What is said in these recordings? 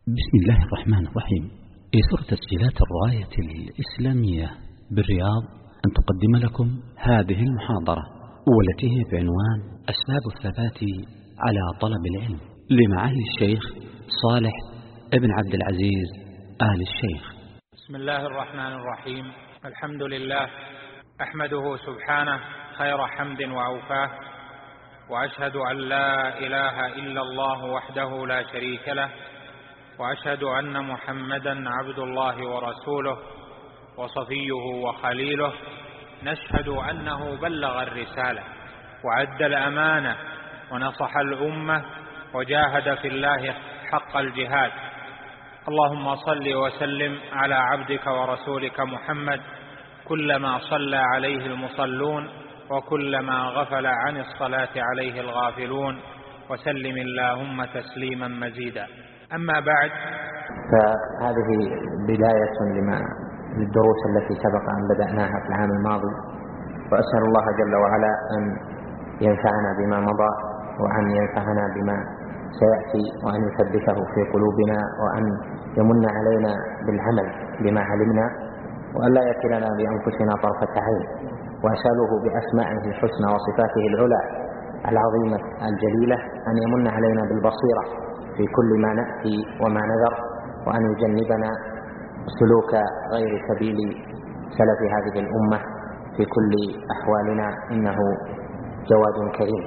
بسم الله الرحمن الرحيم. يسر تسجيلات الراية الإسلامية بالرياض أن تقدم لكم هذه المحاضرة، والتي هي بعنوان أسباب الثبات على طلب العلم لمعالي الشيخ صالح ابن عبد العزيز آل الشيخ. بسم الله الرحمن الرحيم. الحمد لله أحمده سبحانه خير حمد وأوفاه، وأشهد أن لا إله إلا الله وحده لا شريك له، وأشهد أن محمدا عبد الله ورسوله وصفيه وخليله. نشهد أنه بلغ الرسالة وأدى الأمانة ونصح الأمة وجاهد في الله حق الجهاد. اللهم صل وسلم على عبدك ورسولك محمد كلما صلى عليه المصلون وكلما غفل عن الصلاة عليه الغافلون، وسلم اللهم تسليما مزيدا. أما بعد، فهذه بداية للدروس التي سبق أن بدأناها في العام الماضي، وأسأل الله جل وعلا أن ينفعنا بما مضى، وأن ينفعنا بما سيأتي، وأن يثبته في قلوبنا، وأن يمن علينا بالعمل بما علمنا، وأن لا يكلنا بأنفسنا طرفة عين. وأسأله بأسمائه الحسنى وصفاته العلى العظيمة الجليلة أن يمن علينا بالبصيرة في كل ما نأتي وما نذر، وأن يجنبنا سلوك غير سبيل سلف هذه الأمة في كل أحوالنا، إنه جواد كريم.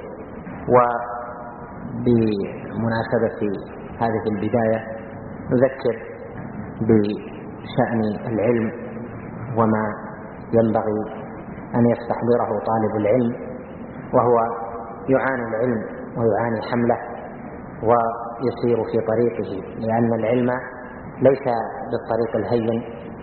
وبمناسبة هذه البداية نذكر بشأن العلم وما ينبغي أن يستحضره طالب العلم، وهو يعاني العلم ويعاني حمله ويسير في طريقه، لأن العلم ليس بالطريق الهين،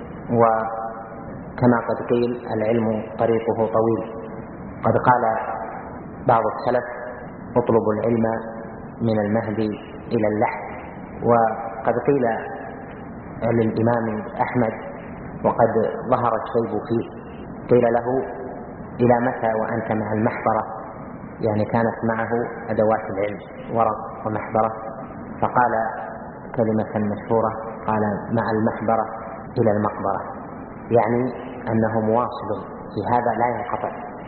وكما قد قيل العلم طريقه طويل. قد قال بعض السلف: اطلبوا العلم من المهد إلى اللحد. وقد قيل للإمام أحمد وقد ظهر الشيب فيه، قيل له: إلى متى وأنت مع المحبرة؟ يعني كانت معه أدوات العلم، ورق ومحبرة، فقال كلمة مشهورة، قال: مع المحبرة إلى المقبرة، يعني أنه مواصل في هذا لا ينقطع.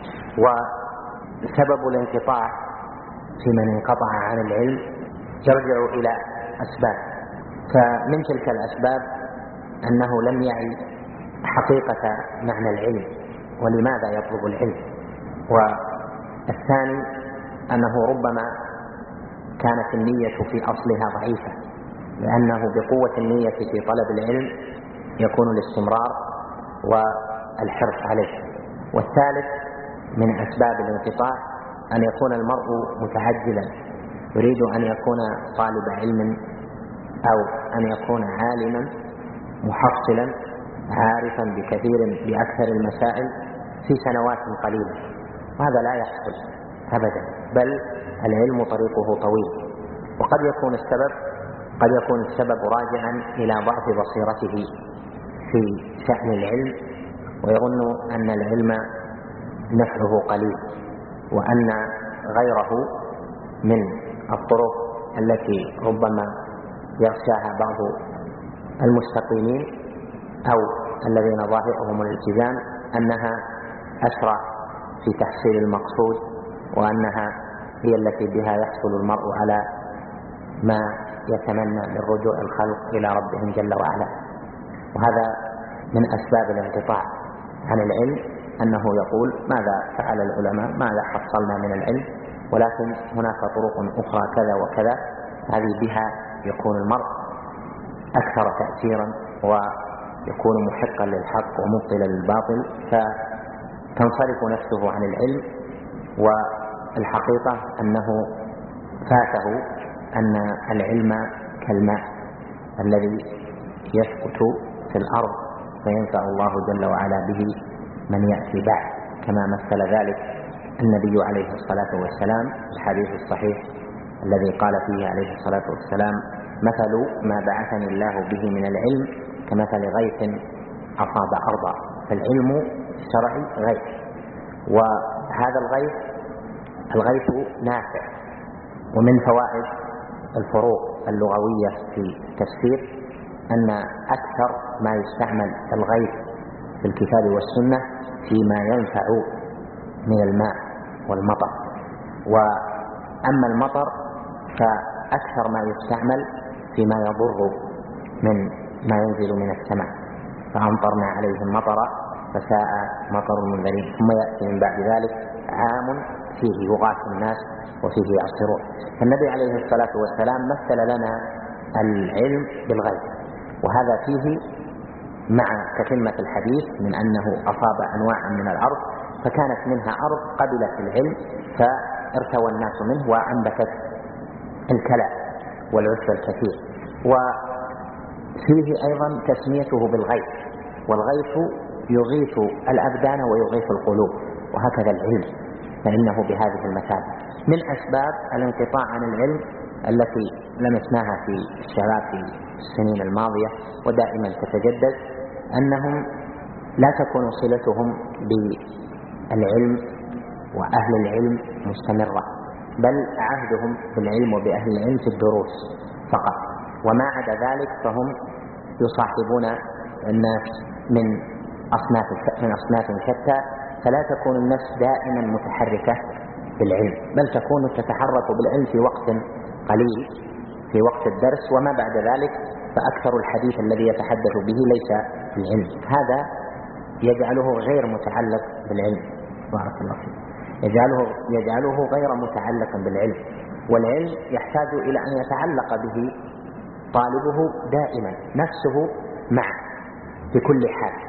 وسبب الانقطاع في من انقطع عن العلم يرجع إلى أسباب، فمن تلك الأسباب أنه لم يعي حقيقة معنى العلم ولماذا يطلب العلم. والثاني أنه ربما كانت النية في أصلها ضعيفة، لأنه بقوة النية في طلب العلم يكون الاستمرار والحرص عليه. والثالث من أسباب الانقطاع أن يكون المرء متعجلا، يريد أن يكون طالب علم أو أن يكون عالما محصلا عارفا بأكثر المسائل في سنوات قليلة، وهذا لا يحصل أبدا، بل العلم طريقه طويل. وقد يكون السبب راجعا إلى ضعف بصيرته في شأن العلم، ويظن أن العلم نفعه قليل، وأن غيره من الطرق التي ربما يغشاها بعض المستقيمين أو الذين ظاهرهم الالتزام أنها أسرع في تحصيل المقصود، وأنها هي التي بها يحصل المرء على ما يتمنى من رجوع الخلق إلى ربهم جل وعلا. وهذا من أسباب الانقطاع عن العلم، أنه يقول: ماذا فعل العلماء؟ ماذا حصلنا من العلم؟ ولكن هناك طرق أخرى كذا وكذا، هذه بها يكون المرء أكثر تأثيرا ويكون محقا للحق ومبطلا للباطل، فتنصرف نفسه عن العلم. والحقيقة أنه فاته أن العلم كالماء الذي يسقط في الأرض فينفع الله جل وعلا به من يأتي بعد، كما مثل ذلك النبي عليه الصلاة والسلام في الحديث الصحيح الذي قال فيه عليه الصلاة والسلام: مثل ما بعثني الله به من العلم كمثل غيث أصاب أرضا. فالعلم الشرعي غيث، وهذا الغيث نافع. ومن فوائد الفروق اللغوية في التفسير أن أكثر ما يستعمل الغيث في الكتاب والسنة فيما ينفع من الماء والمطر، وأما المطر فأكثر ما يستعمل فيما يضر من ما ينزل من السماء، فأمطرنا عليهم مطرا فساء مطر المنذرين. ثم يأتي من بعد ذلك عام فيه يغاث الناس وفيه يعصرون. فالنبي عليه الصلاة والسلام مثل لنا العلم بالغيث، وهذا فيه مع تتمة الحديث من أنه أصاب أنواعا من الأرض فكانت منها أرض قبلت العلم فارتوى الناس منه وأنبتت الكلى والعشب الكثير. وفيه أيضا تسميته بالغيث، والغيث يغيث الأبدان ويغيث القلوب، وهكذا العلم فإنه بهذه المثابة. من أسباب الانقطاع عن العلم التي لمسناها في الشباب في السنين الماضية ودائما تتجدد أنهم لا تكون صلتهم بالعلم وأهل العلم مستمرة، بل عهدهم بالعلم وبأهل العلم في الدروس فقط، وما عدا ذلك فهم يصاحبون الناس من أصناف شتى، فلا تكون النفس دائما متحركة بالعلم، بل تكون تتحرك بالعلم في وقت قليل في وقت الدرس، وما بعد ذلك فأكثر الحديث الذي يتحدث به ليس بالعلم. هذا يجعله غير متعلق بالعلم، بارك الله فيك، يجعله غير متعلق بالعلم، والعلم يحتاج إلى أن يتعلق به طالبه دائما نفسه معه في كل حال.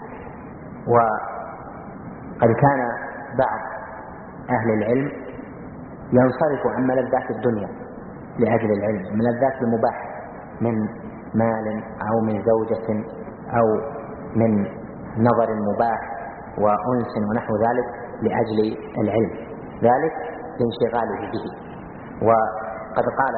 وقد كان بعض أهل العلم ينصرف عن ملذات الدنيا لأجل العلم، ملذات المباح من مال أو من زوجة أو من نظر مباح وأنس ونحو ذلك لأجل العلم، ذلك لانشغاله به. وقد قال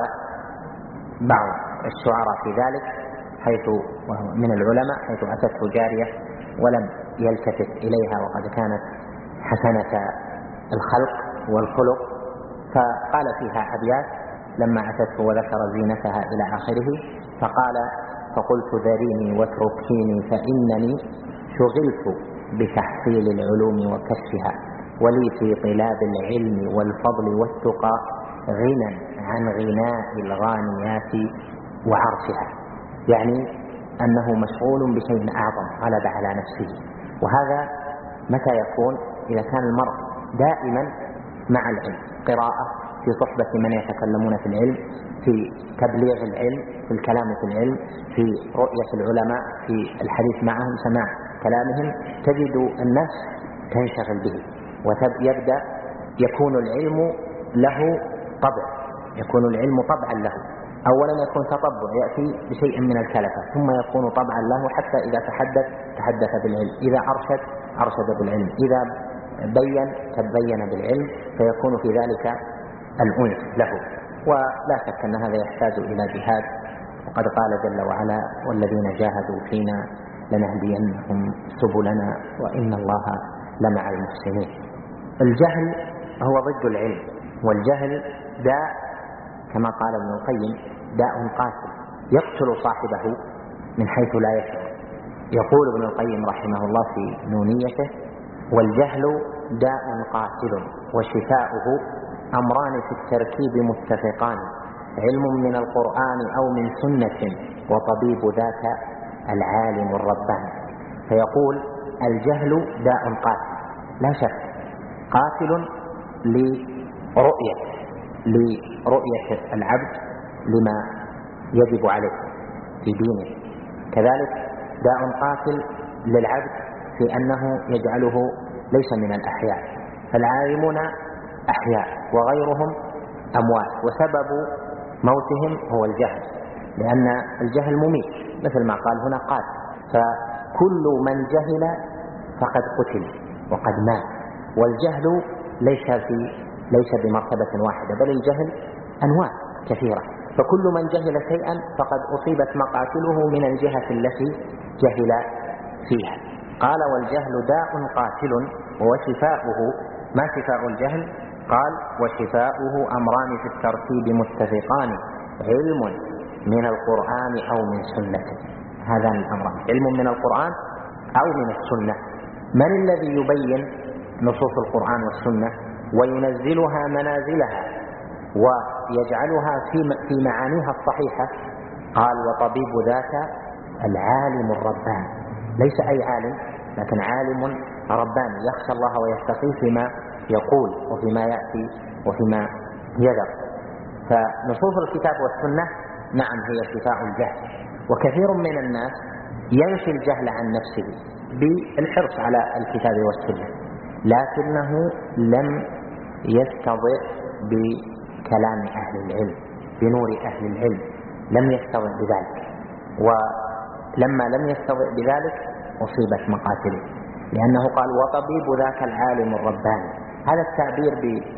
بعض الشعراء في ذلك حيث من العلماء حيث أتته جارية ولم يلتفت إليها وقد كانت حسنة الخلق والخلق، فقال فيها أبيات لما أتته وذكر زينتها إلى آخره، فقال: فقلت ذريني واتركيني فإنني شغلت بتحصيل العلوم وكشفها، ولي في طلاب العلم والفضل والتقى غنى عن غناء الغانيات وعرفها، يعني أنه مشغول بشيء أعظم غلب على نفسه. وهذا متى يكون؟ إذا كان المرء دائما مع العلم، قراءة في صحبة من يتكلمون في العلم، في تبليغ العلم، في الكلام في العلم، في رؤية العلماء، في الحديث معهم، سماع كلامهم، تجد الناس تنشغل به ويبدأ يكون العلم له طبع، يكون العلم طبعا له. أولا يكون تطبع يأتي بشيء من الكلفة، ثم يكون طبعا له حتى إذا تحدث بالعلم، إذا أرشد بالعلم، إذا بين تبين بالعلم، فيكون في ذلك الأنس له. ولا شك أن هذا يحتاج إلى جهاد، وقد قال جل وعلا: والذين جاهدوا فينا لنهدينهم سبلنا وإن الله لمع المحسنين. الجهل هو ضد العلم، والجهل داء كما قال ابن القيم داء قاتل يقتل صاحبه من حيث لا يشعر. يقول ابن القيم رحمه الله في نونيته: والجهل داء قاتل وشفاؤه أمران في التركيب متفقان، علم من القرآن أو من سنة وطبيب ذاك العالم الرباني. فيقول الجهل داء قاتل لا شك، قاتل لرؤية العبد لما يجب عليه في دينه، كذلك داء قاتل للعبد في أنه يجعله ليس من الأحياء. فالعالمون أحياء وغيرهم أموات، وسبب موتهم هو الجهل، لأن الجهل مميت مثل ما قال هنا قاتل. فكل من جهل فقد قتل وقد مات، والجهل ليس بمرتبة واحدة، بل الجهل أنواع كثيرة، فكل من جهل شيئا فقد أصيبت مقاتله من الجهة التي جهل فيها. قال: والجهل داء قاتل وشفاؤه، ما شفاء الجهل؟ قال: وشفاؤه أمران في الترتيب متفقان، علم من القرآن أو من سنة، هذان الأمران، علم من القرآن أو من السنة. من الذي يبين نصوص القرآن والسنة وينزلها منازلها ويجعلها في معانيها الصحيحة؟ قال: وطبيب ذاك العالم الرباني. ليس أي عالم، لكن عالم رباني يخشى الله ويتقي فيما يقول وفيما يأتي وفيما يذر. فنصوص الكتاب والسنة نعم هي شفاء الجهل، وكثير من الناس ينفي الجهل عن نفسه بالحرص على الكتاب والسنة، لكنه لم يستضع بكلام أهل العلم، بنور أهل العلم، لم يستضع بذلك. ولما لم يستضع بذلك أصيبت مقاتله، لأنه قال: وطبيب ذاك العالم الرباني. هذا التعبير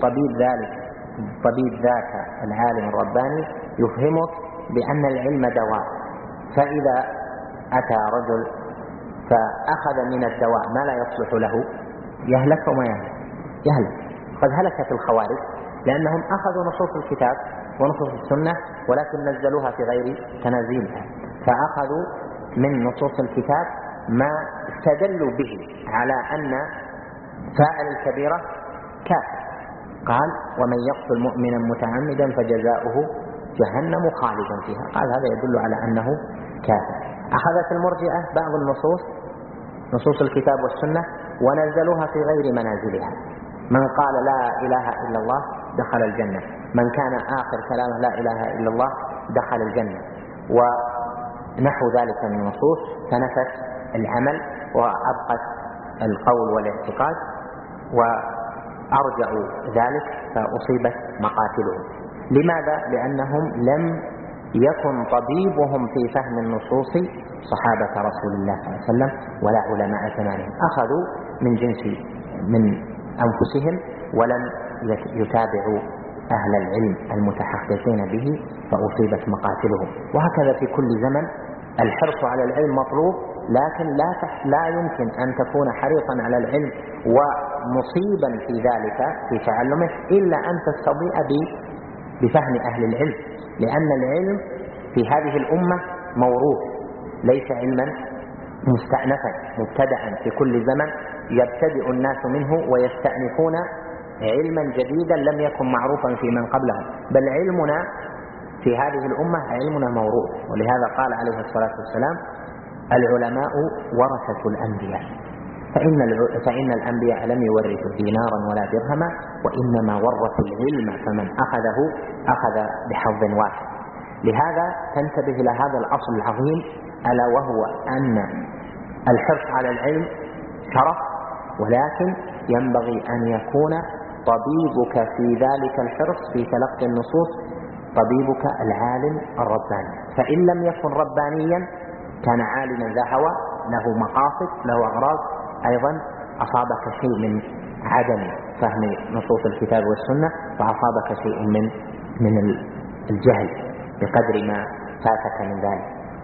طبيب ذاك العالم الرباني يفهمك بأن العلم دواء، فإذا أتى رجل فأخذ من الدواء ما لا يصلح له يهلك وما يهلك. قد هلكت الخوارج لأنهم أخذوا نصوص الكتاب ونصوص السنة ولكن نزلوها في غير تنازيلها، فأخذوا من نصوص الكتاب ما استدلوا به على أن فاعل الكبيرة كافر. قال: ومن يقتل مؤمنا متعمدا فجزاؤه جهنم خالدا فيها. قال: هذا يدل على أنه كافر. أخذت المرجئة بعض نصوص الكتاب والسنة ونزلوها في غير منازلها. من قال لا إله إلا الله دخل الجنة، من كان آخر كلامه لا إله إلا الله دخل الجنة، ونحو ذلك من النصوص، فنفت العمل وأبقت القول والاعتقاد وأرجعوا ذلك فأصيبت مقاتلهم. لماذا؟ لأنهم لم يكن طبيبهم في فهم النصوص صحابة رسول الله صلى الله عليه وسلم ولا علماء زمانهم، أخذوا من أنفسهم ولم يتابعوا أهل العلم المتحققين به فأصيبت مقاتلهم. وهكذا في كل زمن الحرص على العلم مطلوب، لكن لا يمكن أن تكون حريصا على العلم ومصيبا في ذلك في تعلمه إلا أن تستضيء بفهم أهل العلم، لأن العلم في هذه الأمة موروث، ليس علما مستأنفا مبتدأ في كل زمن يبتدئ الناس منه ويستأنفون علما جديدا لم يكن معروفا في من قبلهم، بل علمنا في هذه الأمة علمنا موروث. ولهذا قال عليه الصلاة والسلام: العلماء ورثة الأنبياء، فإن الأنبياء لم يورثوا دينارا ولا درهما وإنما ورثوا العلم، فمن أخذه أخذ بحظ وافر. لهذا تنتبه إلى هذا الأصل العظيم، ألا وهو أن الحرص على العلم شرف، ولكن ينبغي أن يكون طبيبك في ذلك الحرص في تلقي النصوص طبيبك العالم الرباني. فإن لم يكن ربانيا كان عالما ذا هوى له مقاصد له أغراض، أيضا أصابك شيء من عدم فهم نصوص الكتاب والسنة، وأصابك شيء من الجهل بقدر ما فاتك من ذلك.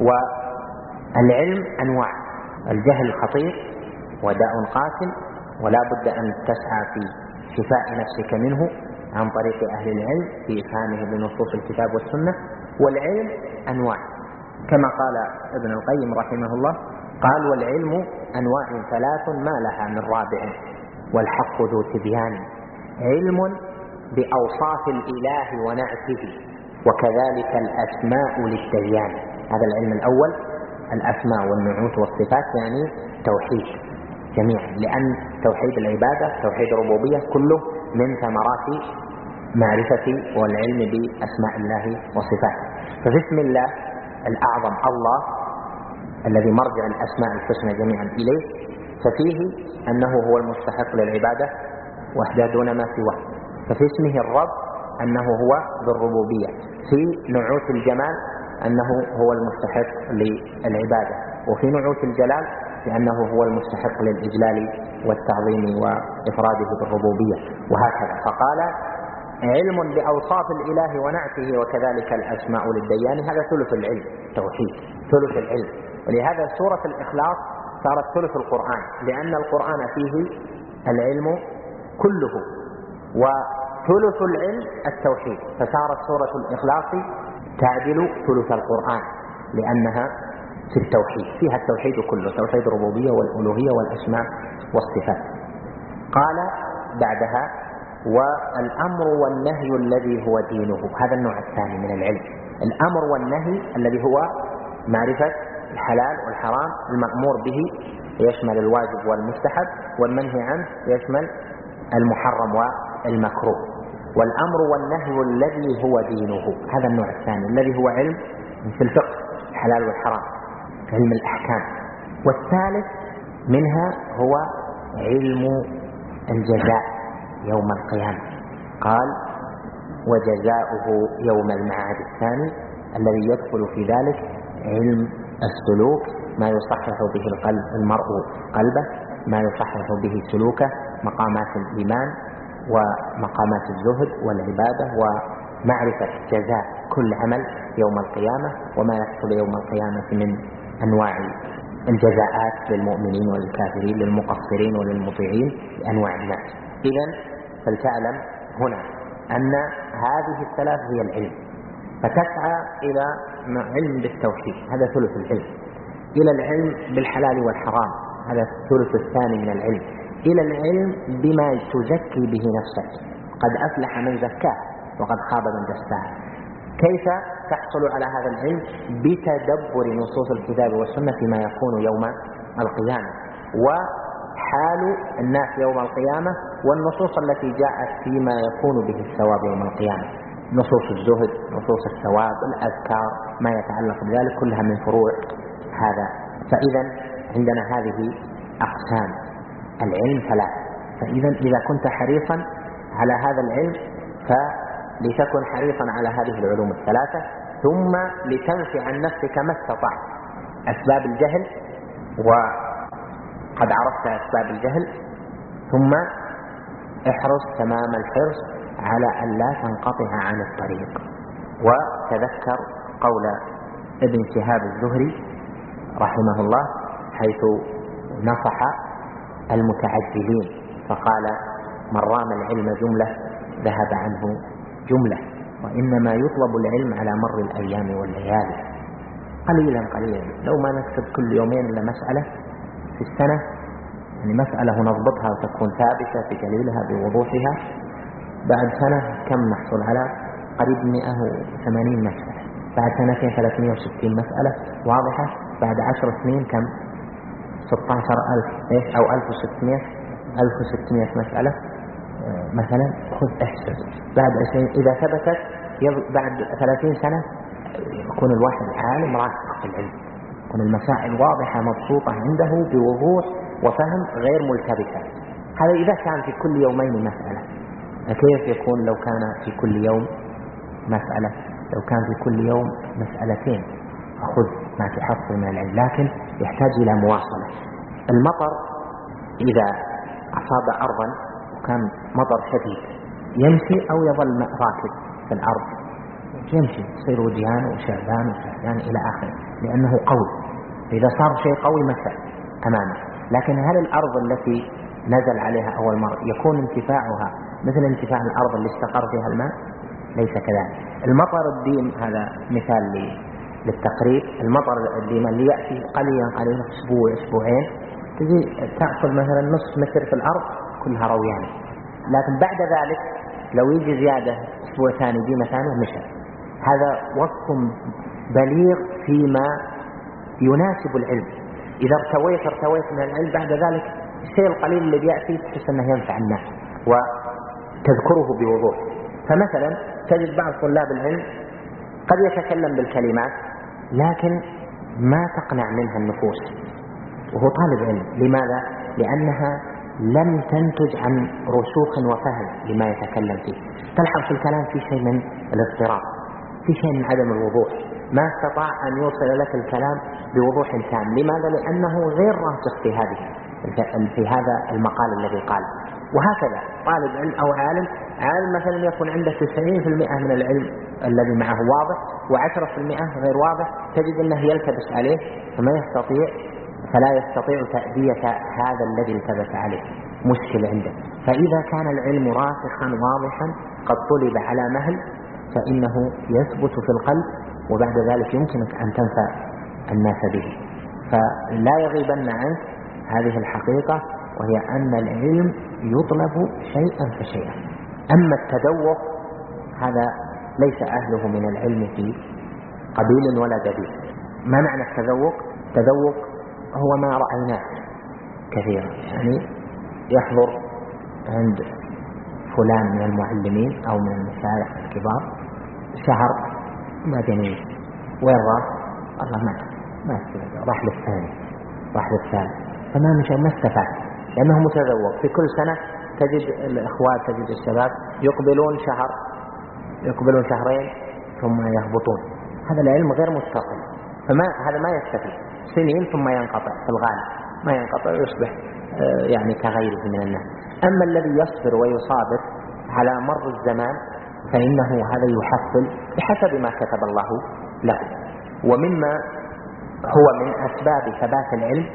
والعلم أنواع، الجهل خطير وداء قاتل، ولا بد أن تسعى في شفاء نفسك منه عن طريق أهل العلم في إفهامه بنصوص الكتاب والسنة. والعلم أنواع كما قال ابن القيم رحمه الله، قال: والعلم أنواع ثلاث ما لها من رابع والحق ذو تبيان، علم بأوصاف الإله ونعته وكذلك الأسماء للديان. هذا العلم الأول، الأسماء والنعوت والصفات، يعني توحيد جميعا، لأن توحيد العبادة توحيد الربوبية كله من ثمرات معرفة والعلم بأسماء الله وصفاته. ففي اسم الله الأعظم الله الذي مرجع الأسماء الحسنى جميعا إليه، ففيه أنه هو المستحق للعبادة وحده دون ما سواه. ففي اسمه الرب أنه هو بالربوبية. في نعوت الجمال أنه هو المستحق للعبادة، وفي نعوت الجلال لأنه هو المستحق للإجلال والتعظيم وإفراده بالربوبية، وهكذا. فقال: علم بأوصاف الإله ونعته وكذلك الأسماء للديان. هذا ثلث العلم، توحيد ثلث العلم. ولهذا سورة الإخلاص صارت ثلث القرآن، لأن القرآن فيه العلم كله وثلث العلم التوحيد، فصارت سورة الإخلاص تعدل ثلث القرآن، لأنها في التوحيد، فيها التوحيد كله، توحيد الربوبية والألوهية والأسماء والصفات. قال بعدها: والأمر والنهي الذي هو دينه. هذا النوع الثاني من العلم، الأمر والنهي الذي هو معرفة الحلال والحرام، المأمور به يشمل الواجب والمستحب، والمنهي عنه يشمل المحرم والمكروه. والأمر والنهي الذي هو دينه، هذا النوع الثاني الذي هو علم في الفقه، الحلال والحرام، علم الأحكام. والثالث منها هو علم الجزاء يوم القيامة. قال: وجزاؤه يوم المعاد الثاني، الذي يدخل في ذلك علم السلوك، ما يصحح به القلب المرء قلبه، ما يصحح به سلوكه، مقامات الإيمان ومقامات الزهد والعبادة، ومعرفة جزاء كل عمل يوم القيامة، وما يحصل يوم القيامة من أنواع الجزاءات للمؤمنين وللكافرين، للمقصرين وللمطيعين، لأنواع الناس. إذن فلتعلم هنا أن هذه الثلاث هي العلم، فتسعى إلى علم بالتوحيد، هذا ثلث العلم، إلى العلم بالحلال والحرام، هذا الثلث الثاني من العلم، إلى العلم بما تزكي به نفسك، قد أفلح من زكاه وقد خاب من دساه. كيف تحصل على هذا العلم؟ بتدبر نصوص الكتاب والسنة فيما يكون يوم القيامة، وحال الناس يوم القيامة، والنصوص التي جاءت فيما يكون به الثواب يوم القيامة، نصوص الزهد، نصوص الثواب، الأذكار، ما يتعلق بذلك، كلها من فروع هذا. فإذا عندنا هذه أقسام العلم ثلاث. فإذا إذا كنت حريصا على هذا العلم فلتكن حريصا على هذه العلوم الثلاثة، ثم لتنفي عن نفسك ما استطعت أسباب الجهل، وقد عرفت أسباب الجهل، ثم احرص تمام الحرص على أن لا تنقطع عن الطريق. وتذكر قول ابن شهاب الزهري رحمه الله حيث نصح المتعجلين فقال: من رام العلم جملة ذهب عنه جملة، وإنما يطلب العلم على مر الأيام والليالي، قليلا قليلا. لو ما نكتب كل يومين إلا مسألة في السنة، يعني مسألة نضبطها وتكون ثابتة في جليلها بوضوحها، بعد سنة كم نحصل على قريب 180 مسألة، بعد سنتين 360 مسألة واضحة، بعد 10 سنين كم 16,000 أو 1600 مسألة مثلا. خذ احسب بعد 20 إذا ثبتت، بعد 30 سنة يكون الواحد عالم راسخ في العلم، يكون المسائل واضحة مبسوطة عنده بوضوح وفهم غير ملتبسة. هذا إذا كان في كل يومين مسألة، كيف يكون لو كان في كل يوم مسألة؟ لو كان في كل يوم مسألتين خذ ما تحصل من العلم، لكن يحتاج إلى مواصلة. المطر إذا أصاب أرضا وكان مطر شديد يمشي أو يظل راكد في الأرض؟ يمشي، يصير وديان وشعبان إلى آخره، لأنه قوي. إذا صار شيء قوي مشى أمامه. لكن هل الأرض التي نزل عليها أول مرة يكون انتفاعها مثل انتفاع الأرض اللي استقر فيها الماء؟ ليس كذلك. المطر الديم، هذا مثال للتقريب، المطر الديم اللي يأتي قليلا قليلا، أسبوع أسبوعين، تجي تأخذ مثلا نصف متر في الأرض كلها رويانة، لكن بعد ذلك لو يجي زيادة أسبوع ثاني ديمة ثانية مشى. هذا وصف بليغ فيما يناسب العلم. إذا ارتويت من العلم، بعد ذلك الشيء القليل اللي بيأتي تحس أنه ينفع الناس وتذكره بوضوح. فمثلا تجد بعض طلاب العلم قد يتكلم بالكلمات لكن ما تقنع منها النفوس وهو طالب علم. لماذا؟ لأنها لم تنتج عن رسوخ وفهم لما يتكلم فيه. تلحظ في الكلام في شيء من الاضطراب، في شيء من عدم الوضوح، ما استطاع أن يوصل لك الكلام بوضوح تام. لماذا؟ لأنه غير راسخ في هذا المقال الذي قال. وهكذا طالب علم أو عالم مثلا يكون عنده 90% من العلم الذي معه واضح و10% غير واضح، تجد أنه يلتبس عليه فلا يستطيع تأدية هذا الذي التبس عليه، مشكلة عنده. فإذا كان العلم راسخا واضحا قد طلب على مهل فإنه يثبت في القلب، وبعد ذلك يمكنك أن تنفع الناس به. فلا يغيبن عنك هذه الحقيقة، وهي أن العلم يطلب شيئا فشيئا. أما التذوق هذا ليس أهله من العلم في قبيل ولا دليل. ما معنى التذوق؟ التذوق هو ما رأيناه كثيرا، يعني يحضر عند فلان من المعلمين أو من المشايخ الكبار شهر ما جنيه، وين راح؟ الله ما استفاد، راح للثاني، راح للثالث، فما ما استفاد، لأنه متذوق. في كل سنة تجد الإخوات، تجد الشباب يقبلون شهر، يقبلون شهرين ثم يهبطون. هذا العلم غير متصل، هذا ما يستفيد. سنين ثم ينقطع في الغالب، ما ينقطع ويصبح يعني كغيره من الناس. أما الذي يصبر ويصابر على مر الزمان فإنه هذا يحصل بحسب ما كتب الله له. ومما هو من أسباب ثبات العلم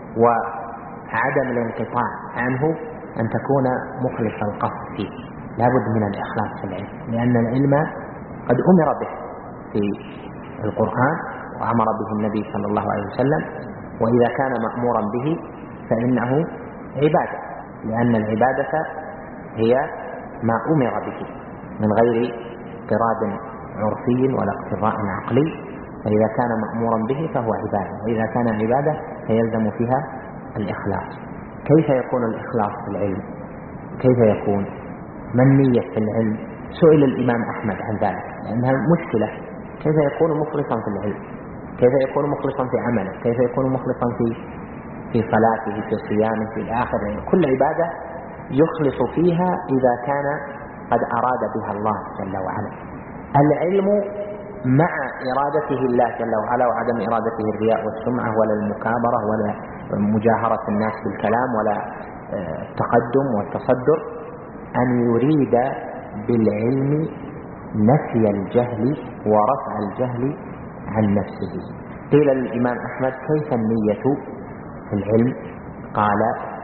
وعدم الانقطاع عنه أن تكون مخلص القصد فيه. لا بد من الإخلاص في العلم، لأن العلم قد أمر به في القرآن وأمر به النبي صلى الله عليه وسلم، وإذا كان مأمورا به فإنه عبادة، لأن العبادة هي ما أمر به من غير اضطراد عرفي ولا اقتضاء عقلي. فإذا كان مأمورا به فهو عبادة، وإذا كان عبادة فيلزم فيها الإخلاص. كيف يكون الإخلاص في العلم؟ كيف يكون؟ ما النية في العلم؟ سئل الإمام أحمد عن ذلك، لأنها مشكلة. كيف يكون مخلصا في العلم؟ كيف يكون مخلصا في عمله؟ كيف يكون مخلصا في صلاته، في صيامه، في آخره؟ كل عبادة يخلص فيها إذا كان قد أراد بها الله جل وعلا. العلم مع إرادته الله جل وعلا وعدم إرادته الرياء والسمعة ولا المكابرة ولا مجاهرة الناس بالكلام ولا التقدم والتصدر، أن يريد بالعلم نفي الجهل ورفع الجهل عن نفسه. قيل للإمام أحمد: كيف النية في العلم؟ قال: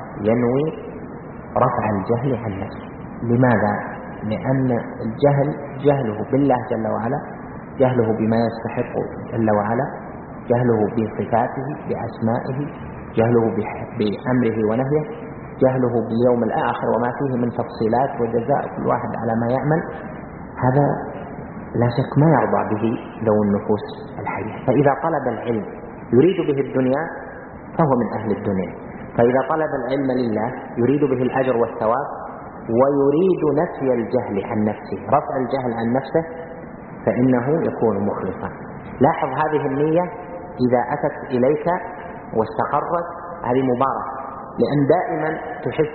ينوي رفع الجهل عن نفسه. لماذا؟ لأن الجهل جهله بالله جل وعلا، جهله بما يستحق جل وعلا، جهله بصفاته بأسمائه، جهله بأمره ونهيه، جهله باليوم الآخر وما فيه من تفصيلات وجزاء كل واحد على ما يعمل. هذا لا شك ما يرضى به ذو النفوس الحية. فإذا طلب العلم يريد به الدنيا فهو من أهل الدنيا، فإذا طلب العلم لله يريد به الأجر والثواب ويريد نفي الجهل عن نفسه، رفع الجهل عن نفسه، فإنه يكون مخلصا. لاحظ هذه النية إذا أتت إليك واستقرت هذه مباركة، لأن دائما تحس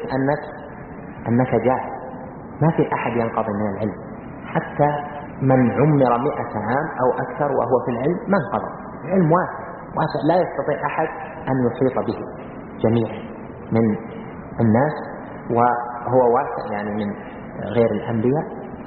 أنك جاهل. ما في أحد ينقضي من العلم، حتى من عمر 100 عام أو أكثر وهو في العلم ما انقضى. العلم واسع لا يستطيع أحد أن يحيط به جميعا من الناس، وهو واسع يعني من غير الأنبياء.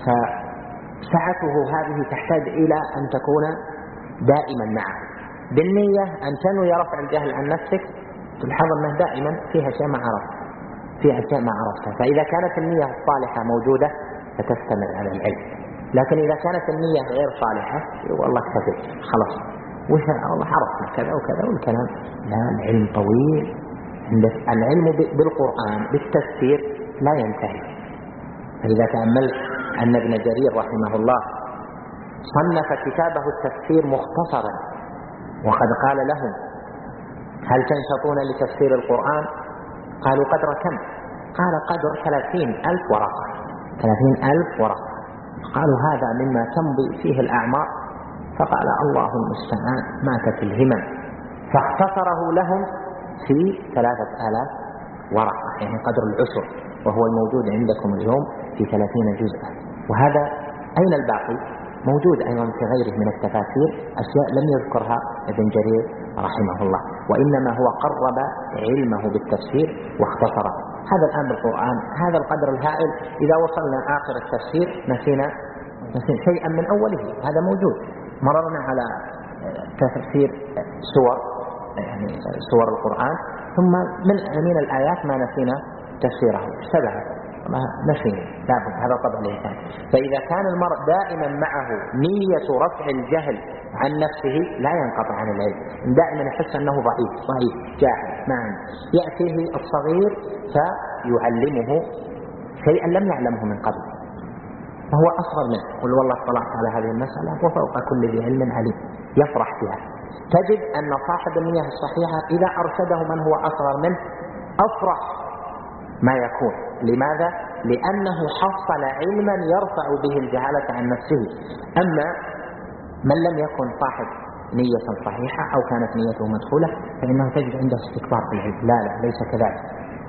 فسعته هذه تحتاج إلى أن تكون دائما معه بالنية أن تنوي رفع الجهل عن نفسك. تلاحظ أنه دائما فيها شيء ما عرفت، فيها شيء ما عرفتها. فإذا كانت النية الصالحة موجودة فتستمر على العلم، لكن إذا كانت النية غير صالحة والله اكتفيت خلاص، والله عرفنا كذا وكذا والكلام. لا، العلم طويل. العلم بالقرآن بالتفسير لا ينتهي. فإذا تأملت أن ابن جرير رحمه الله صنف كتابه التفسير مختصرا، وقد قال لهم: هل تنشطون لتفسير القرآن؟ قالوا: قدر كم؟ قال: قدر 30,000 ورقة. 30,000 ورقة. قالوا: هذا مما تمضي فيه الأعمار. فقال: الله المستعان، ماتت الهمم. فاختصره لهم في 3,000 ورقة، يعني قدر العشر، وهو الموجود عندكم اليوم في 30 جزءا. وهذا أين الباقي؟ موجود أيضا في غيره من التفاسير أشياء لم يذكرها ابن جرير رحمه الله، وإنما هو قرب علمه بالتفسير واختصره. هذا الآن بالقرآن هذا القدر الهائل، إذا وصلنا آخر التفسير نسينا شيئا من أوله. هذا موجود. مررنا على تفسير سور القرآن، ثم من الآيات ما نسينا تفسيره 7 نفي لابد، هذا طبع الإنسان. فإذا كان المرء دائما معه نية رفع الجهل عن نفسه لا ينقطع عن العلم، دائما يحس أنه ضعيف جاهل معا، يأتيه الصغير فيعلمه شيئا لم يعلمه من قبل فهو أصغر منه، قل والله اطلعت على هذه المسألة وفوق كل ذي علم عليم، يفرح بها. تجد أن صاحب النية الصحيحة إذا أرشده من هو أصغر منه أفرح ما يكون. لماذا؟ لأنه حصل علما يرفع به الجهالة عن نفسه. أما من لم يكن صاحب نية صحيحة أو كانت نيته مدخولة فإنه تجد عنده استكبار في العلم، لا ليس كذلك،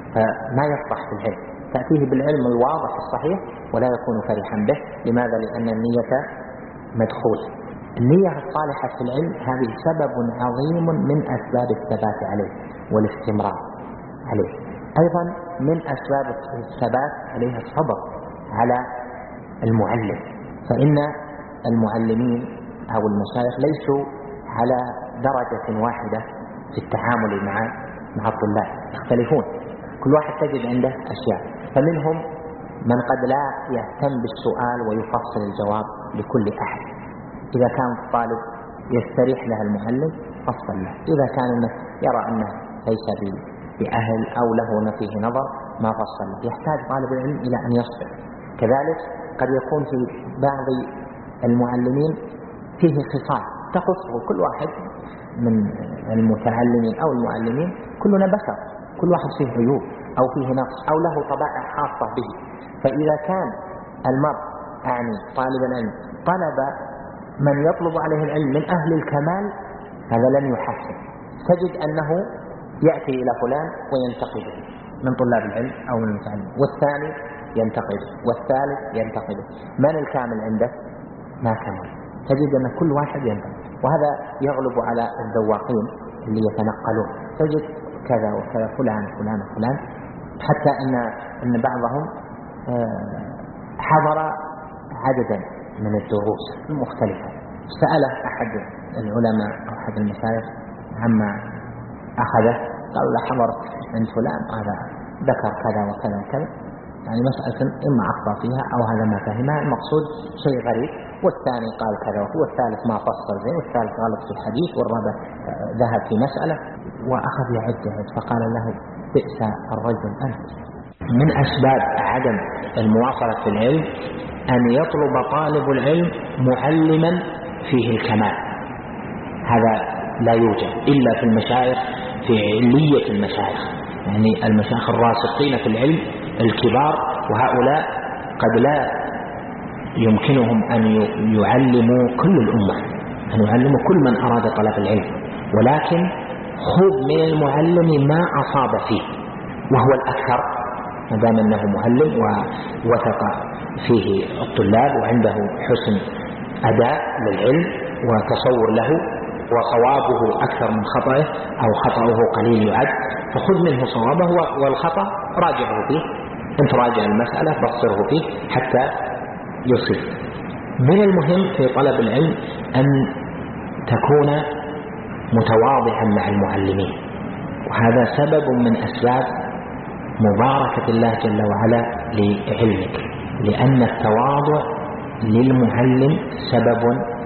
فما يفرح في العلم، تأتيه بالعلم الواضح الصحيح ولا يكون فرحا به. لماذا؟ لأن النية مدخولة. النية الصالحة في العلم هذه سبب عظيم من أسباب الثبات عليه والاستمرار عليه. أيضا من أسباب الثبات عليه الصبر على المعلم، فإن المعلمين أو المشايخ ليسوا على درجة واحدة في التعامل مع الطلاب، يختلفون، كل واحد تجد عنده أشياء. فمنهم من قد لا يهتم بالسؤال ويفصل الجواب لكل أحد، إذا كان الطالب يستريح له المعلم فصل له، إذا كان يرى أنه ليس بأهل أو له فيه نظر ما فصل له. يحتاج طالب العلم إلى أن يصبر. كذلك قد يكون في بعض المعلمين فيه خصال تخصه، كل واحد من المتعلمين أو المعلمين كلنا بشر، كل واحد فيه عيوب أو فيه نقص أو له طبائع خاصة به. فإذا كان المرء طالب العلم طلب من يطلب عليه العلم من أهل الكمال هذا لن يحسن، تجد أنه يأتي إلى فلان وينتقده من طلاب العلم أو من المتعلم، والثاني ينتقده والثالث ينتقده. من الكامل عنده؟ ما كمل. تجد أن كل واحد ينتقد، وهذا يغلب على الذواقين اللي يتنقلون، تجد كذا وكذا فلان فلان فلان، حتى أن بعضهم حضر عددا من الدروس المختلفة. سأله أحد العلماء أو أحد المشايخ عما أخذه، قال له حضرت عند فلان هذا ذكر كذا وكذا وكذا، يعني مسألة إما أخطأ فيها أو هذا ما فهمها، المقصود شيء غريب، والثاني قال كذا والثالث ما فصل زين، والثالث غلط في الحديث، والرابع ذهب في مسألة، وأخذ يعد فقال له بئس الرجل أنت. من أسباب عدم المواصلة في العلم أن يطلب طالب العلم معلما فيه الكمال، هذا لا يوجد إلا في المشايخ، في علية المشايخ، يعني المشايخ الراسخين في العلم الكبار، وهؤلاء قد لا يمكنهم أن يعلموا كل الأمة، أن يعلموا كل من أراد طلب العلم، ولكن خذ من المعلم ما أصاب فيه وهو الأكثر، ما دام أنه معلم ووثق فيه الطلاب وعنده حسن أداء للعلم وتصور له، وصوابه أكثر من خطأه أو خطأه قليل يعد، فخذ منه صوابه والخطأ راجعه فيه، أنت راجع المسألة بصره فيه حتى يصيب. من المهم في طلب العلم أن تكون متواضعا مع المعلمين، وهذا سبب من أسباب مباركة الله جل وعلا لعلمك، لأن التواضع للمعلم سبب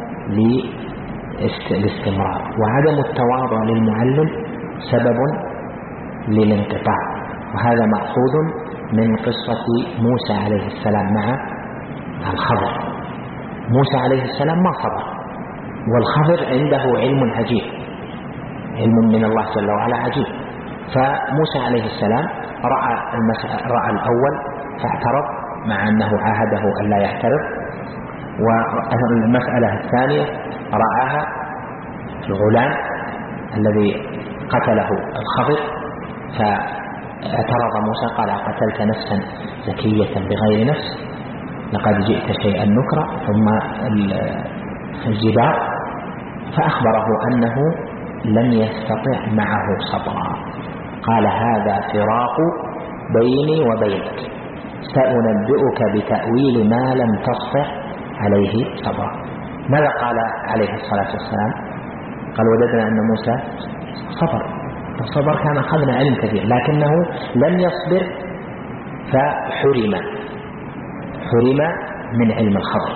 للاستمرار، وعدم التواضع للمعلم سبب للانقطاع. وهذا مأخوذ من قصة موسى عليه السلام مع الخضر. موسى عليه السلام ما صبر، والخضر عنده علم عجيب، علم من الله جل وعلا عجيب. فموسى عليه السلام رأى الأول فاعترض مع أنه عاهده أن لا يعترض، والمسألة الثانية رآها الغلام الذي قتله الخضر، فاعترض موسى قال قتلت نفسا زكية بغير نفس لقد جئت شيئا نكرا. ثم الجدار فأخبره أنه لم يستطع معه صبرا، قال هذا فراق بيني وبينك، سأنبئك بتأويل ما لم تستطع عليه صبرا. ماذا قال عليه الصلاة والسلام؟ قال وجدنا أن موسى صبر، الصبر كان أخذنا علم كثير، لكنه لم يصبر فحرم من علم الخضر.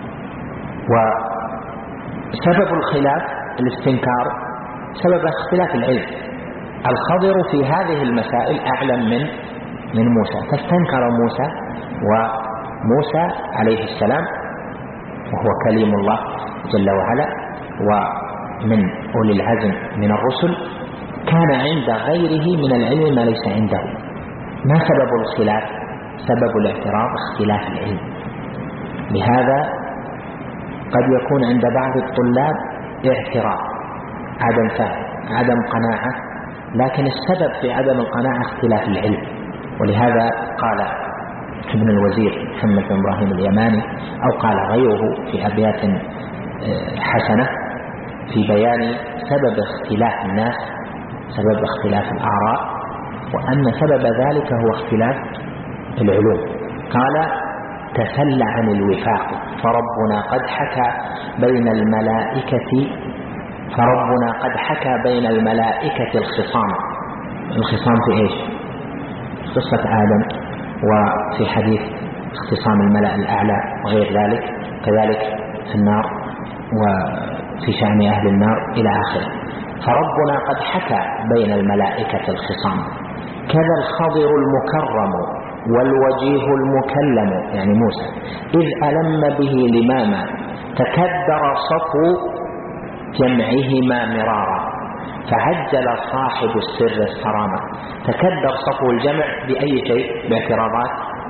وسبب الخلاف الاستنكار سبب اختلاف العلم. الخضر في هذه المسائل أعلم من موسى، فاستنكر موسى، وموسى عليه السلام وهو كليم الله جل وعلا ومن أولي العزم من الرسل كان عند غيره من العلم ما ليس عنده. ما سبب الخلاف؟ سبب الاعتراض اختلاف العلم. لهذا قد يكون عند بعض الطلاب اعتراض، عدم فهم، عدم قناعة، لكن السبب في عدم القناعة اختلاف العلم. ولهذا قال ابن الوزير محمد بن إبراهيم اليماني أو قال غيره في أبيات حسنة في بيان سبب اختلاف الناس، سبب اختلاف الآراء، وأن سبب ذلك هو اختلاف العلوم. قال: تسل عن الوفاق فربنا قد حكى بين الملائكة الخصام في ايش؟ قصة آدم، وفي حديث اختصام الملأ الأعلى وغير ذلك، كذلك في النار وفي شأن أهل النار إلى آخره. فربنا قد حكى بين الملائكة الخصام، كذا الخضر المكرم والوجيه المكلم يعني موسى، إذ ألم به لماما تكدر صفو جمعهما مرارا فعجل صاحب السر الصرامة. تكدر صفو الجمع بأي شيء؟ باعتراضات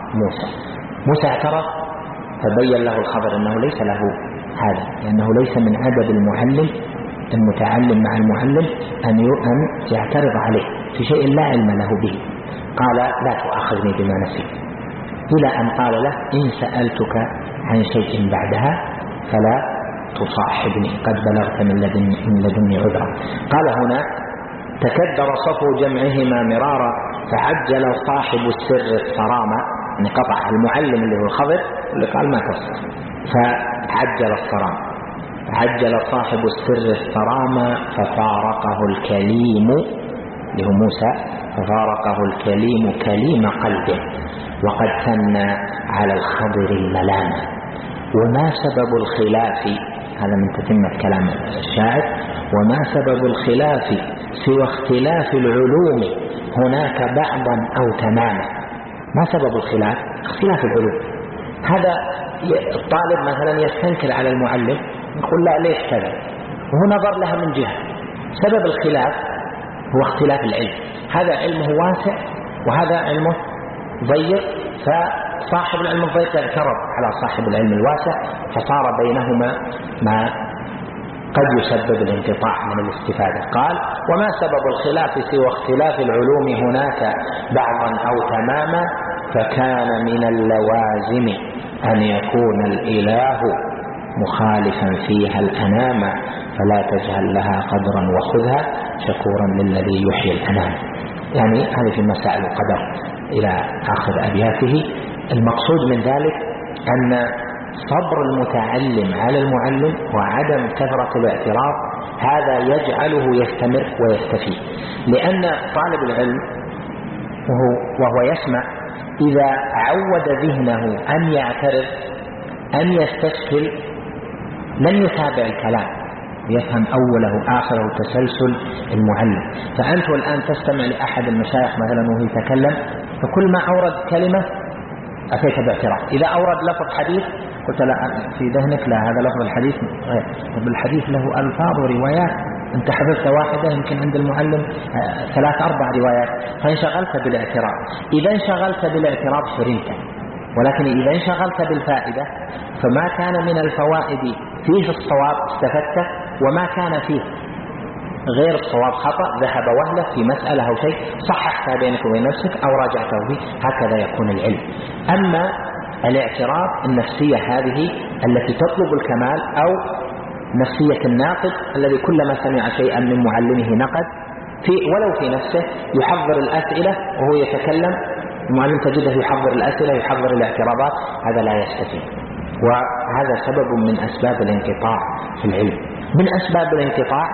موسى اعترض، فبين له الخضر أنه ليس له هذا، لأنه ليس من أدب المعلم المتعلم مع المعلم أن يعترض عليه في شيء لا علم له به. قال: لا تؤاخذني بما نسيت، إلى أن قال له: إن سألتك عن شيء بعدها فلا تصاحبني قد بلغت من لدني عذرا. قال هنا: تكدر صفو جمعهما مرارا فعجل صاحب السر الصرامة، يعني قطع المعلم اللي هو الخضر اللي قال ما تصل، فعجل الصرام، عجل صاحب السر الصرامة ففارقه الكليم اللي هو موسى، ففارقه الكليم كليم قلبه وقد ثنى على الخضر الملامة. وما سبب الخلاف؟ هذا من تتمة كلام الشاعر: وما سبب الخلاف سوى اختلاف العلوم هناك بعضا أو تماما. ما سبب الخلاف؟ اختلاف العلوم. هذا الطالب مثلا يستنكر على المعلم، يقول: لا ليش كذا، وهو نظر لها من جهة. سبب الخلاف هو اختلاف العلم، هذا علمه واسع وهذا علمه ضيق، فصاحب العلم الضيق اعترض على صاحب العلم الواسع، فصار بينهما ما قد يسبب الانقطاع من الاستفادة. قال: وما سبب الخلاف سوى اختلاف العلوم هناك بعضا أو تماما، فكان من اللوازم أن يكون الإله مخالفا فيها الأنام، فلا تجهل لها قدرا وخذها شكورا للذي يحيي الأنام. يعني هذه في مسائل القدر إلى آخر أبياته. المقصود من ذلك أن صبر المتعلم على المعلم وعدم كثرة الاعتراض هذا يجعله يستمر ويستفيد، لأن طالب العلم وهو يسمع إذا عود ذهنه أن يعترض أن يستشكل لن يتابع الكلام، يفهم أوله آخره تسلسل المعلم. فأنت الآن تستمع لأحد المشايخ مثلا وهو يتكلم، فكل ما أورد كلمة أتيت باعتراض. إذا أورد لفظ حديث قلت لا في ذهنك لا هذا لفظ الحديث غير، الحديث له ألفاظ وروايات، أنت حفظت واحدة يمكن عند المعلم 3-4 روايات، فانشغلت بالاعتراض. إذا انشغلت بالاعتراض حرمت، ولكن إذا انشغلت بالفائدة فما كان من الفوائد فيه الصواب استفدته، وما كان فيه غير الصواب خطأ ذهب وهله في مسألة أو شيء صححتها بينك وبين نفسك أو راجعته فيه، هكذا يكون العلم. أما الاعتراض النفسية هذه التي تطلب الكمال، أو نفسية الناقد الذي كلما سمع شيئا من معلمه نقد ولو في نفسه، يحضر الأسئلة وهو يتكلم، المعلم تجده يحضر الأسئلة يحضر الاعتراضات، هذا لا يستفيد. وهذا سبب من أسباب الانقطاع في العلم. من أسباب الانقطاع،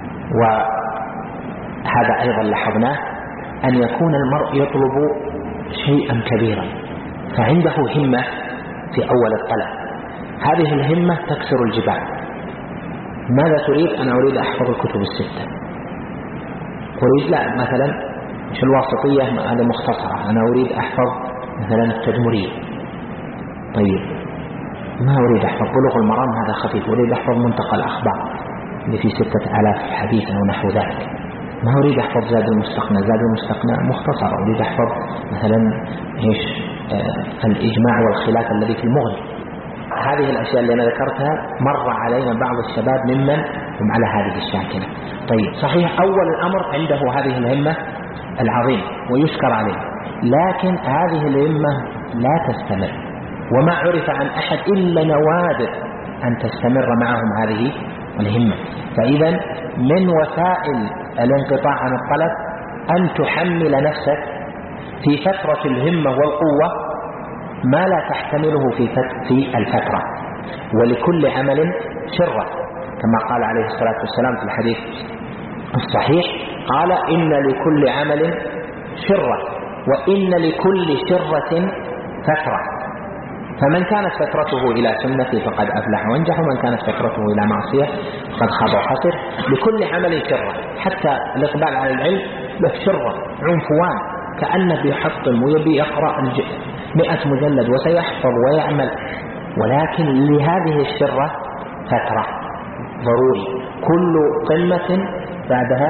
وهذا أيضا لاحظناه، أن يكون المرء يطلب شيئا كبيرا، فعنده همة في أول الطلب، هذه الهمة تكسر الجبال. ماذا تريد؟ أنا أريد أحفظ الكتب الستة. أريد لا مثلا مش الواسطية هذا مختصرة، أنا أريد أحفظ مثلا التدمرية. طيب ما أريد أحفظ بلوغ المرام هذا خفيف، أريد أحفظ منتقى الأخبار اللي في 6000 حديث أو نحو ذلك. ما أريد أحفظ زاد المستقنع، زاد المستقنع مختصر، أريد أحفظ مثلا الإجماع والخلاف الذي في المغني. هذه الأشياء اللي أنا ذكرتها مر علينا بعض الشباب ممن هم على هذه الشاكلة. طيب صحيح أول الأمر عنده هذه الهمة العظيمة ويشكر عليه، لكن هذه الهمة لا تستمر، وما عرف عن أحد إلا نوادر أن تستمر معهم هذه الهمة. فإذا من وسائل الانقطاع عن الطلب أن تحمل نفسك في فترة الهمة والقوة ما لا تحتمله في الفترة، ولكل عمل شرة، كما قال عليه الصلاة والسلام في الحديث الصحيح، قال إن لكل عمل شرة وإن لكل شرة فترة، فمن كانت فترته إلى سنة فقد أفلح وانجح، ومن كانت فترته إلى معصية فقد خاب وخسر. لكل عمل شرة، حتى الإقبال على العلم له شرة، عنفوان، كأنه بيحطم ويبي يقرأ 100 مجلد وسيحفظ ويعمل، ولكن لهذه الشرة فترة ضروري، كل قمة بعدها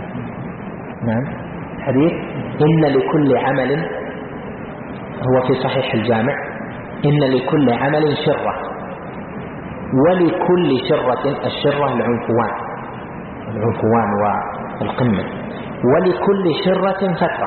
حديث إن لكل عمل، هو في صحيح الجامع، إن لكل عمل شرة ولكل شرة، الشرة العنفوان والقمة، ولكل شرة فترة.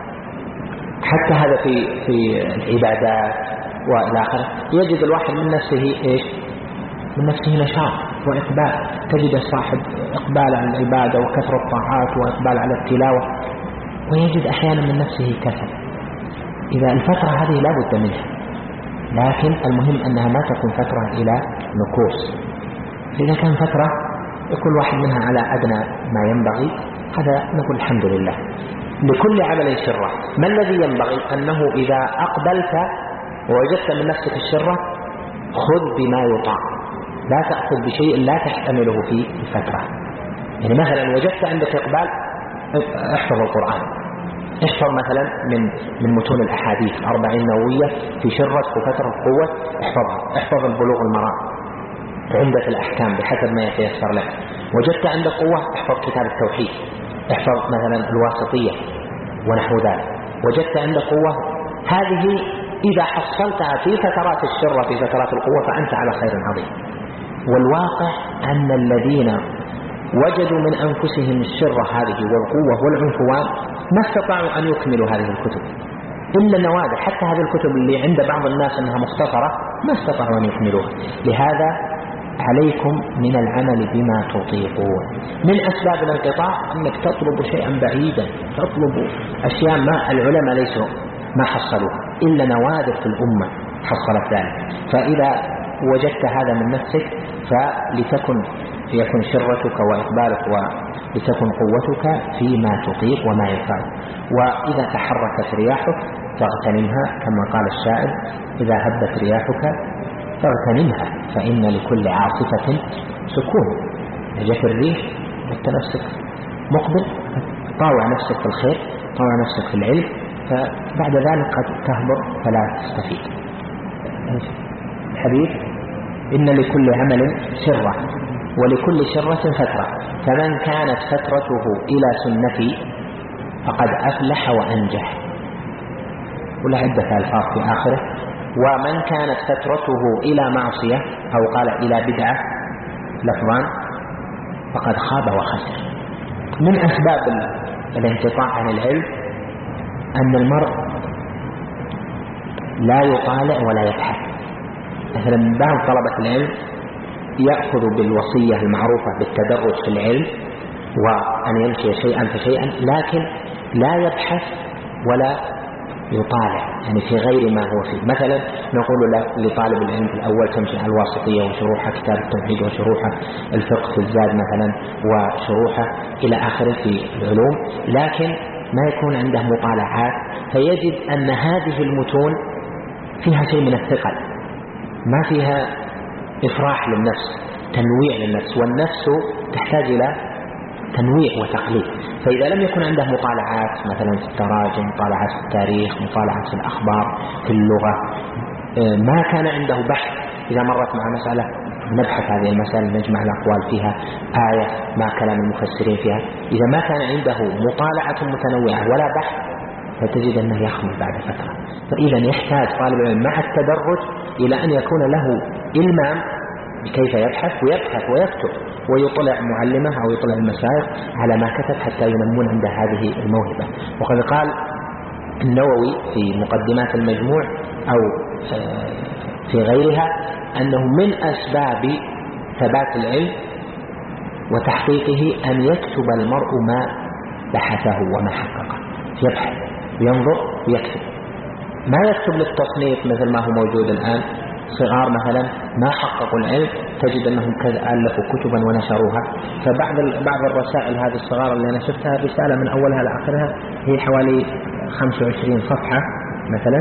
حتى هذا في العبادات وإلى آخره، يجد الواحد من نفسه من نفسه نشاط وإقبال، تجد صاحب إقبال على العبادة وكثرة الطاعات وإقبال على التلاوة، ويجد أحيانا من نفسه كسل. إذا الفترة هذه لا بد منها، لكن المهم أنها ما تكون فترة إلى نكوص. إذا كان فترة يكون واحد منها على أدنى ما ينبغي، هذا نقول الحمد لله. لكل عمل شرة، ما الذي ينبغي؟ أنه إذا أقبلت ووجدت من نفسك الشرة خذ بما يطاع، لا تأخذ بشيء لا تحتمله في الفترة. يعني مثلا وجدت عندك إقبال، احفظ القرآن، احفظ مثلا من متون الأحاديث 40 نووية في شرة وفترة قوة، احفظها، احفظ البلوغ المرام، عمدة الأحكام بحسب ما يتيسر لك. وجدت عندك قوة، احفظ كتاب التوحيد، احفظ مثلا الواسطية ونحو ذلك. وجدت عندك قوة، هذه إذا حصلتها في فترات الشرة في فترات القوة فأنت على خير عظيم. والواقع أن الذين وجدوا من أنفسهم الشرة هذه والقوة والعنفوان ما استطاعوا أن يكملوا هذه الكتب إلا نوادر. حتى هذه الكتب اللي عند بعض الناس أنها مختصرة ما استطاعوا أن يكملوها. لهذا عليكم من العمل بما تطيقون. من أسباب الانقطاع أنك تطلب شيئا بعيدا، تطلب أشياء ما العلماء ليسوا ما حصلوها، إلا نوادر في الأمة حصلت ذلك. فإذا وجدت هذا من نفسك فليكن شرتك وإقبالك ولتكن قوتك فيما تطيق وما يفعل. وإذا تحركت رياحك فاغتنمها، كما قال الشاعر: إذا هبت رياحك فاغتنمها فإن لكل عاصفة سكون. جت الريح جت نفسك مقبل، طاوع نفسك في الخير، طاوع نفسك في العلم، فبعد ذلك قد تهبط فلا تستفيد. الحديث: إن لكل عمل شرة ولكل شرة فترة، فمن كانت فترته إلى سنتي فقد أفلح وأنجح. ولا عدة ألفاظ في آخره: ومن كانت فترته إلى معصية أو قال إلى بدعة لفظان فقد خاب وخسر. من أسباب الانقطاع عن العلم أن المرء لا يطالع ولا يبحث. مثلا بعض طلبة العلم يأخذ بالوصية المعروفة بالتدرج في العلم وأن يمشي شيئا فشيئا، لكن لا يبحث ولا يطالع يعني في غير ما هو فيه. مثلا نقول لطالب العلم في الأول تمشي على الواسطية وشروحها، كتاب التوحيد وشروحها، الفقه في الزاد مثلا وشروحها إلى آخره في العلوم، لكن ما يكون عنده مطالعات فيجد أن هذه المتون فيها شيء من الثقل، ما فيها إفراح للنفس، تنويع للنفس، والنفس تحتاج إلى تنويع وتقليد. فإذا لم يكن عنده مطالعات مثلا في التراجم، مطالعات في التاريخ، مطالعات في الأخبار، في اللغة، ما كان عنده بحث، إذا مرت مع مسألة نبحث هذه المسألة، نجمع الأقوال فيها، آية مع كلام المفسرين فيها، إذا ما كان عنده مطالعة متنوعة ولا بحث فتجد أنه يخمل بعد فترة. فإذا يحتاج طالب العلم مع التدرج إلى أن يكون له إلمام بكيف يبحث ويكتب ويطلع معلمه أو يطلع المشايخ على ما كتب حتى ينمون عنده هذه الموهبة. وقد قال النووي في مقدمات المجموع أو في غيرها أنه من أسباب ثبات العلم وتحقيقه أن يكتب المرء ما بحثه وما حققه، يبحث وينظر ويكتب، ما يكتب للتصنيف مثل ما هو موجود الآن. صغار مثلا ما حققوا العلم تجد أنهم ألفوا كتبا ونشروها. فبعض الرسائل هذه الصغار اللي أنا شفتها رسالة من أولها لآخرها هي حوالي 25 صفحة مثلا،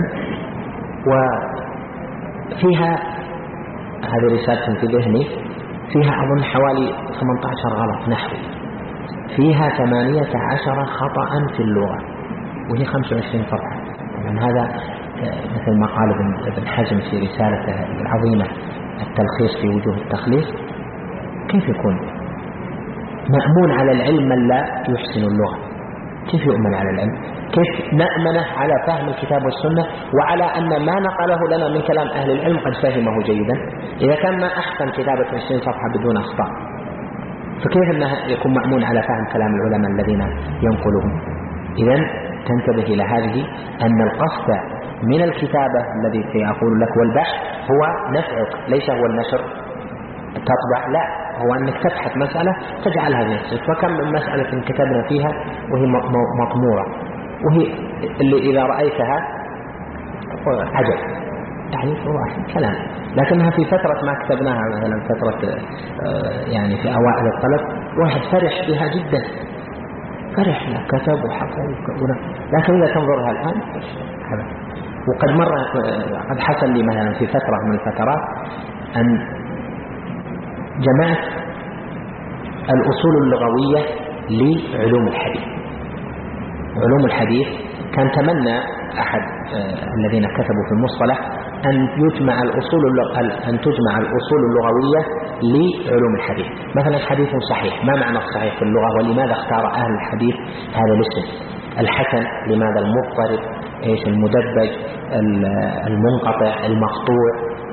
وفيها هذه رسالة في ذهني فيها أظن حوالي 18 غلط نحوي، فيها 18 خطأ في اللغة، وهي 25 صفحة. يعني هذا مثل ما قال ابن حزم في رسالته العظيمة التلخيص في وجوه التخليص، كيف يكون مأمون على العلم من لا يحسن اللغة؟ كيف يؤمن على العلم؟ كيف نأمنه على فهم الكتاب والسنة وعلى أن ما نقله لنا من كلام أهل العلم قد فهمه جيدا؟ إذا كان ما أحسن كتابة 20 صفحة بدون أخطاء، فكيف أنه يكون مأمون على فهم كلام العلماء الذين ينقلهم؟ إذن تنتبه إلى هذه، أن القصد من الكتابة الذي سيقول لك والبحث هو نفعك، ليس هو النشر تطبع، لا، هو أنك تبحث مسألة تجعلها بنفسك. فكم من مسألة كتبنا فيها وهي مطمورة، وهي اللي إذا رأيتها عجب، يعني هو كلام، لكنها في فترة ما كتبناها مثلا فترة يعني في أوائل الطلب واحد فرح بها جدا، فرح لا كتب وحصل، لكن إذا تنظرها الآن هذا. وقد قد حصل لي مثلا في فترة من الفترات أن جمعت الأصول اللغوية لعلوم الحديث. علوم الحديث كان تمنى أحد الذين كتبوا في المصطلح أن تجمع الأصول اللغوية لعلوم الحديث. مثلا حديث صحيح، ما معنى الصحيح في اللغة ولماذا اختار أهل الحديث هذا الاسم؟ الحسن لماذا؟ المضطرب ايش؟ المدبج، المنقطع، المقطوع،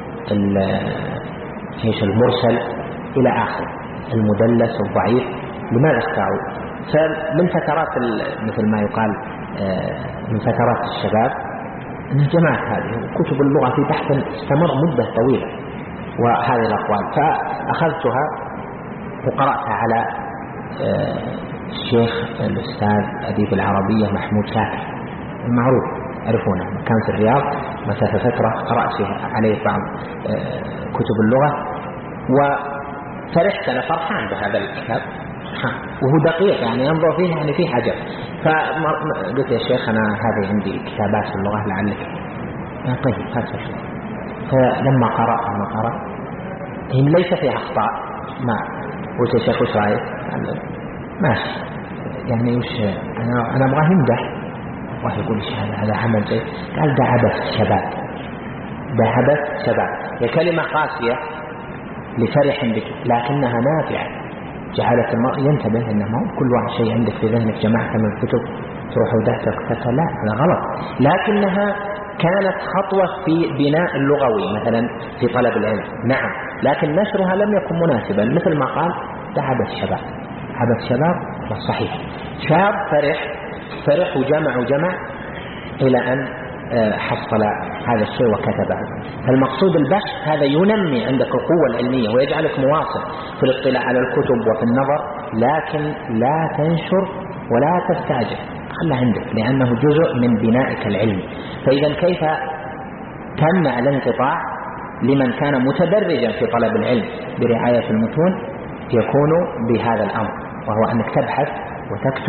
ايش؟ المرسل إلى آخر، المدلس، الضعيف، لماذا اختاروا؟ فمن فترات مثل ما يقال من فترات الشباب أن جمعت هذه كتب اللغة في بحث استمر مدة طويلة وهذه الأقوال، فأخذتها وقرأتها على الشيخ الأستاذ أديب العربية محمود شاكر المعروف، عرفونه، كان في الرياض مسافة فترة، قرأت عليه بعض كتب اللغة وفرحت، أنا فرحان بهذا الكتاب وهو دقيق، يعني ينظر فيه يعني فيه عجب. فقلت يا شيخ أنا هذه عندي كتابات في اللغة لعلك. طيب هذا شيء. فلما قرأ هي ليس فيها أخطاء، ما قلت يا شيخ وش رأيك؟ ماشي، يعني وش أنا أبغاه يمدح، الله يقول إيش هذا عمل جيد. قال ده عبث شباب، ده عبث شباب، هي كلمة قاسية لفرح بك لكنها نافعة، جعلت المرء ينتبه أنه ما كل واحد شيء عندك في ذهنك جمعت من الكتب تروح ودهتك، لا هذا غلط، لكنها كانت خطوة في بناء اللغوي مثلا في طلب العلم، نعم، لكن نشرها لم يكن مناسبا، مثل ما قال ده عبث شباب، عبث شباب صحيح، شاب فرح وجمع إلى أن حصل هذا الشيء وكتبه. فالمقصود البحث هذا ينمي عندك القوة العلمية ويجعلك مواصل في الاطلاع على الكتب وفي النظر، لكن لا تنشر ولا تستعجل، خلها عندك لأنه جزء من بنائك العلمي. فإذا كيف تمنع الانقطاع لمن كان متدرجا في طلب العلم برعاية المتون؟ يكون بهذا الأمر، وهو أنك تبحث وتكتب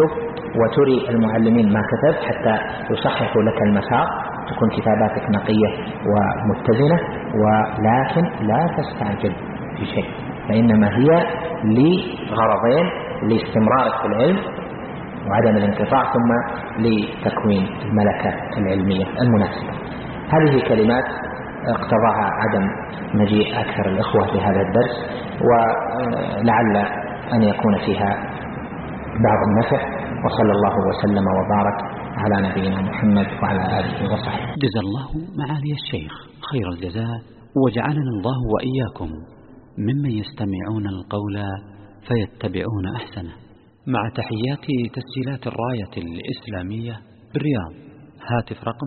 وتري المعلمين ما كتبت حتى يصححوا لك المسار، تكون كتاباتك نقية ومتزنة، ولكن لا تستعجل في شيء، فإنما هي لغرضين: لاستمرارك في العلم وعدم الانقطاع، ثم لتكوين الملكة العلمية المناسبة. هذه كلمات اقتضاها عدم مجيء أكثر الإخوة في هذا الدرس، ولعل أن يكون فيها بعض النفع. وصلى الله وسلم وبارك على نبينا محمد وعلى آله وصحبه. جزا الله معالي الشيخ خير الجزاء، وجعلنا الله وإياكم ممن يستمعون القول فيتبعون أحسنه. مع تحيات تسجيلات الراية الإسلامية بالرياض، هاتف رقم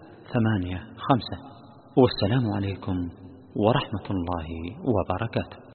49111985. والسلام عليكم ورحمة الله وبركاته.